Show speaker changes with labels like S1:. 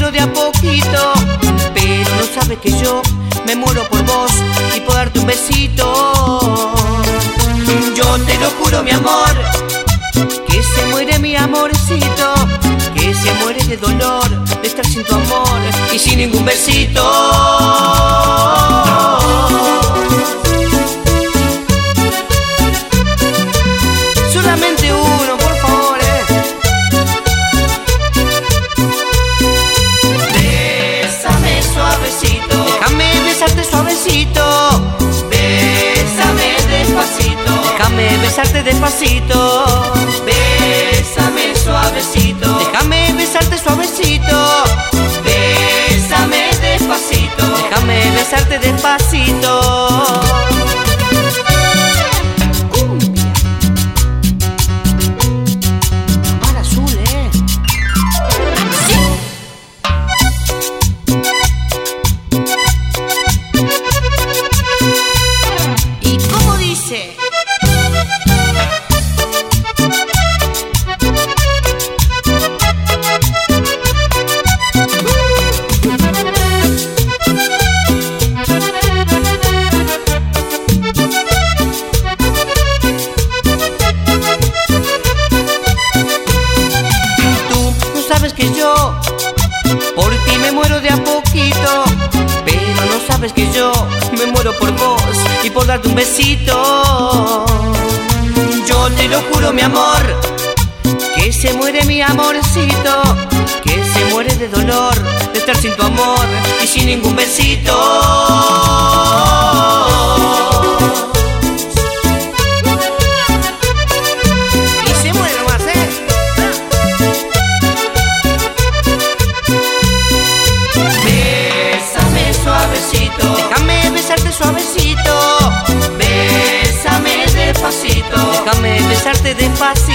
S1: muero de a poquito, pero no sabes que yo me muero por vos y por darte un besito. Yo te lo juro, mi amor, que se muere mi amorcito, que se muere de dolor de estar sin tu amor y sin ningún besito. Solamente uno, por favor, Bésame suavecito, déjame besarte suavecito. Bésame despacito, déjame besarte despacito. Bésame suavecito, déjame besarte suavecito. Bésame despacito, déjame besarte despacito. Sabes que yo por ti me muero de a poquito, pero no sabes que yo me muero por vos y por darte un besito. Yo te lo juro, mi amor, que se muere mi amorcito, que se muere de dolor de estar sin tu amor y sin ningún besito. Déjame besarte suavecito, bésame despacito, déjame besarte despacito.